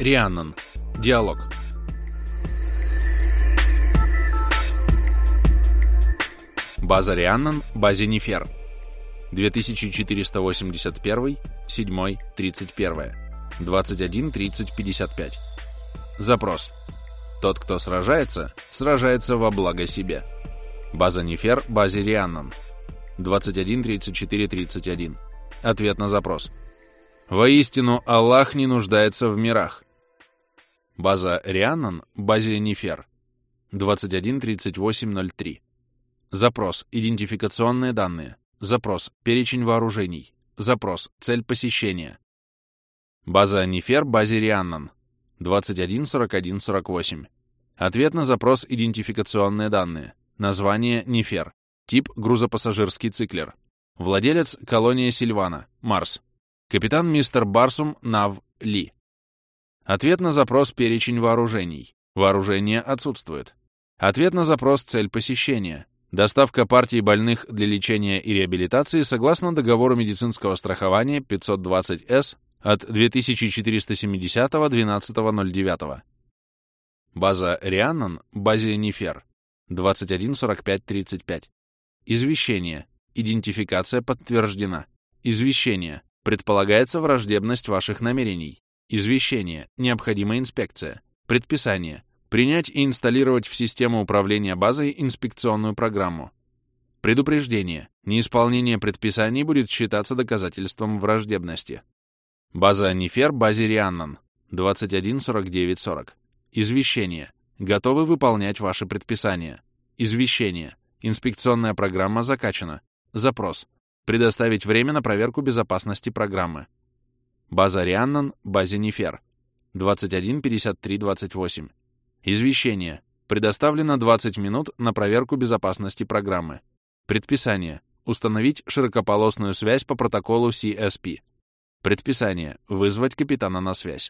Рианнан. Диалог. База Рианнан, базе Нефер. 2481, 7, 31. 21, 30, 55. Запрос. Тот, кто сражается, сражается во благо себе. База Нефер, базе Рианнан. 21, 34, 31. Ответ на запрос. Воистину, Аллах не нуждается в мирах. База Рианнан, базе Нефер. 21, 38, 03. Запрос. Идентификационные данные. Запрос. Перечень вооружений. Запрос. Цель посещения. База Нефер, базе Рианнан. 21, 41, 48. Ответ на запрос. Идентификационные данные. Название Нефер. Тип грузопассажирский циклер. Владелец колония Сильвана, Марс. Капитан мистер Барсум Нав Ли. Ответ на запрос. Перечень вооружений. Вооружение отсутствует. Ответ на запрос. Цель посещения. Доставка партий больных для лечения и реабилитации согласно договору медицинского страхования 520С от 2470-12.09. База Рианнан, базе Нефер. 21.45.35. Извещение. Идентификация подтверждена. Извещение. Предполагается враждебность ваших намерений. Извещение. Необходима инспекция. Предписание. Принять и инсталлировать в систему управления базой инспекционную программу. Предупреждение. Неисполнение предписаний будет считаться доказательством враждебности. База Нефер, базе Рианнан. 21.49.40. Извещение. Готовы выполнять ваши предписания. Извещение. Инспекционная программа закачана. Запрос. Предоставить время на проверку безопасности программы. База Рианнан, базе Нефер. 21.53.28. Извещение. Предоставлено 20 минут на проверку безопасности программы. Предписание. Установить широкополосную связь по протоколу CSP. Предписание. Вызвать капитана на связь.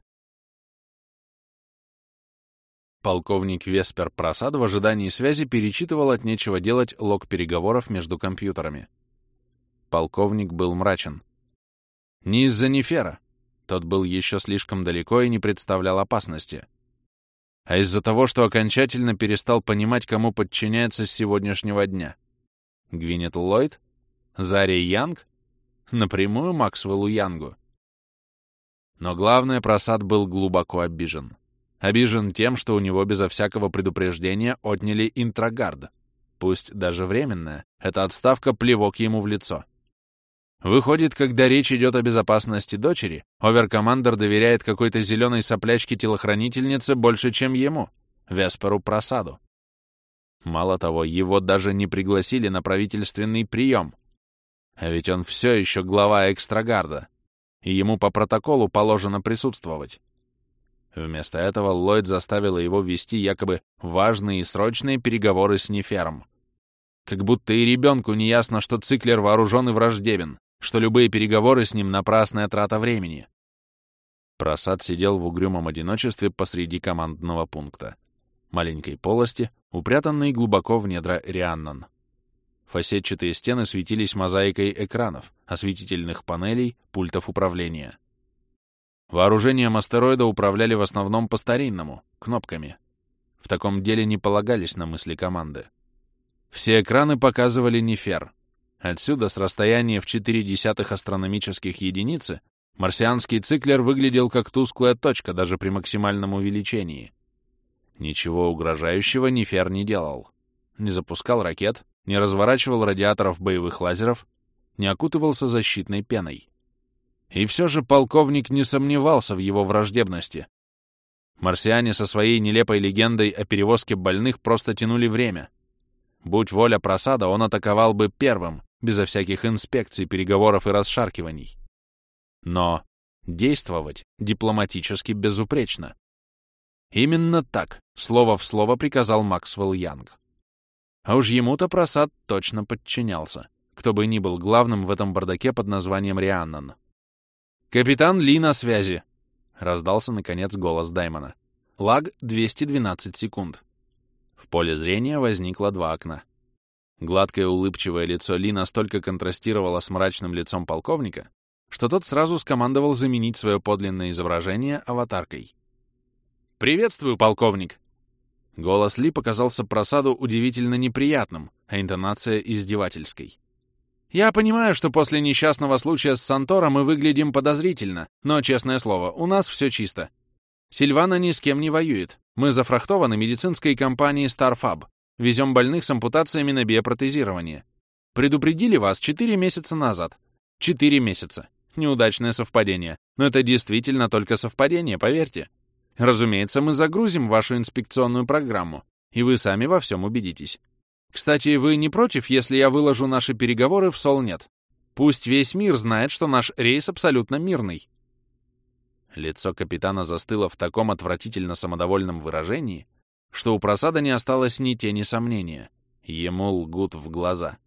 Полковник Веспер Прасад в ожидании связи перечитывал от нечего делать лог переговоров между компьютерами. Полковник был мрачен. Не из-за Нефера. Тот был еще слишком далеко и не представлял опасности. А из-за того, что окончательно перестал понимать, кому подчиняется с сегодняшнего дня. Гвинет Ллойд? Заре Янг? Напрямую Максвеллу Янгу. Но главное, Прасад был глубоко обижен. Обижен тем, что у него безо всякого предупреждения отняли интрогард. Пусть даже временная, эта отставка — плевок ему в лицо. Выходит, когда речь идет о безопасности дочери, оверкомандер доверяет какой-то зеленой соплячке-телохранительнице больше, чем ему, Весперу Прасаду. Мало того, его даже не пригласили на правительственный прием. А ведь он все еще глава экстрагарда, и ему по протоколу положено присутствовать. Вместо этого Ллойд заставила его вести якобы важные и срочные переговоры с Нефером. Как будто и ребенку не ясно, что циклер вооружен и враждебен, что любые переговоры с ним — напрасная трата времени. Прасад сидел в угрюмом одиночестве посреди командного пункта, маленькой полости, упрятанной глубоко в недра Рианнан. Фасетчатые стены светились мозаикой экранов, осветительных панелей, пультов управления. Вооружением астероида управляли в основном по-старинному, кнопками. В таком деле не полагались на мысли команды. Все экраны показывали Нефер. Отсюда, с расстояния в 0,4 астрономических единицы, марсианский циклер выглядел как тусклая точка даже при максимальном увеличении. Ничего угрожающего Нефер не делал. Не запускал ракет, не разворачивал радиаторов боевых лазеров, не окутывался защитной пеной. И все же полковник не сомневался в его враждебности. Марсиане со своей нелепой легендой о перевозке больных просто тянули время. Будь воля Прасада, он атаковал бы первым, безо всяких инспекций, переговоров и расшаркиваний. Но действовать дипломатически безупречно. Именно так, слово в слово, приказал Максвелл Янг. А уж ему-то Прасад точно подчинялся, кто бы ни был главным в этом бардаке под названием Рианнан. «Капитан Ли на связи!» — раздался, наконец, голос Даймона. Лаг 212 секунд. В поле зрения возникло два окна. Гладкое улыбчивое лицо Ли настолько контрастировало с мрачным лицом полковника, что тот сразу скомандовал заменить свое подлинное изображение аватаркой. «Приветствую, полковник!» Голос Ли показался Прасаду удивительно неприятным, а интонация издевательской. «Я понимаю, что после несчастного случая с Сантора мы выглядим подозрительно, но, честное слово, у нас все чисто. Сильвана ни с кем не воюет. Мы зафрахтованы медицинской компанией StarFab. Везем больных с ампутациями на биопротезирование. Предупредили вас 4 месяца назад. 4 месяца. Неудачное совпадение. Но это действительно только совпадение, поверьте. Разумеется, мы загрузим вашу инспекционную программу, и вы сами во всем убедитесь. Кстати, вы не против, если я выложу наши переговоры в Солнет? Пусть весь мир знает, что наш рейс абсолютно мирный». Лицо капитана застыло в таком отвратительно самодовольном выражении, что у Прасада не осталось ни тени сомнения. Ему лгут в глаза.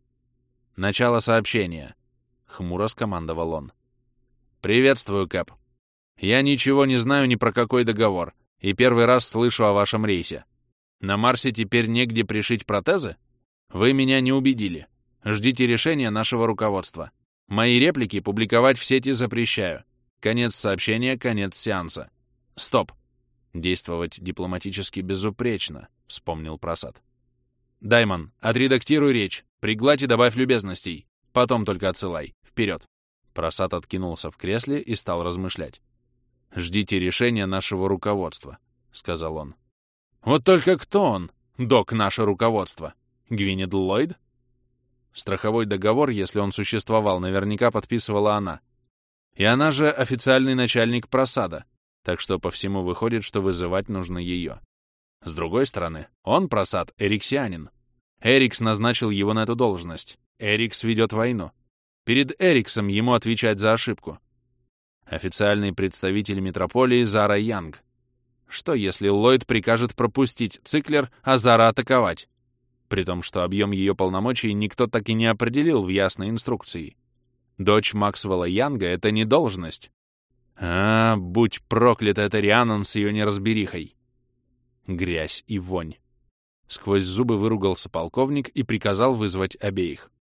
«Начало сообщения», — хмуро скомандовал он. «Приветствую, Кэп. Я ничего не знаю ни про какой договор, и первый раз слышу о вашем рейсе. На Марсе теперь негде пришить протезы? Вы меня не убедили. Ждите решения нашего руководства. Мои реплики публиковать в сети запрещаю. Конец сообщения, конец сеанса. Стоп. Действовать дипломатически безупречно, вспомнил Прасад. Даймон, отредактируй речь, пригладь и добавь любезностей. Потом только отсылай. Вперед. Прасад откинулся в кресле и стал размышлять. «Ждите решения нашего руководства», — сказал он. «Вот только кто он, док, наше руководство? Гвинет Ллойд?» Страховой договор, если он существовал, наверняка подписывала она. И она же официальный начальник Прасада, так что по всему выходит, что вызывать нужно ее. С другой стороны, он, Прасад, эриксианин. Эрикс назначил его на эту должность. Эрикс ведет войну. Перед Эриксом ему отвечать за ошибку. Официальный представитель метрополии Зара Янг. Что, если Ллойд прикажет пропустить Циклер, а Зара атаковать? При том, что объем ее полномочий никто так и не определил в ясной инструкции. Дочь Максвелла Янга — это не должность. Будь проклята эта Рианон с ее неразберихой. Грязь и вонь. Сквозь зубы выругался полковник и приказал вызвать обеих.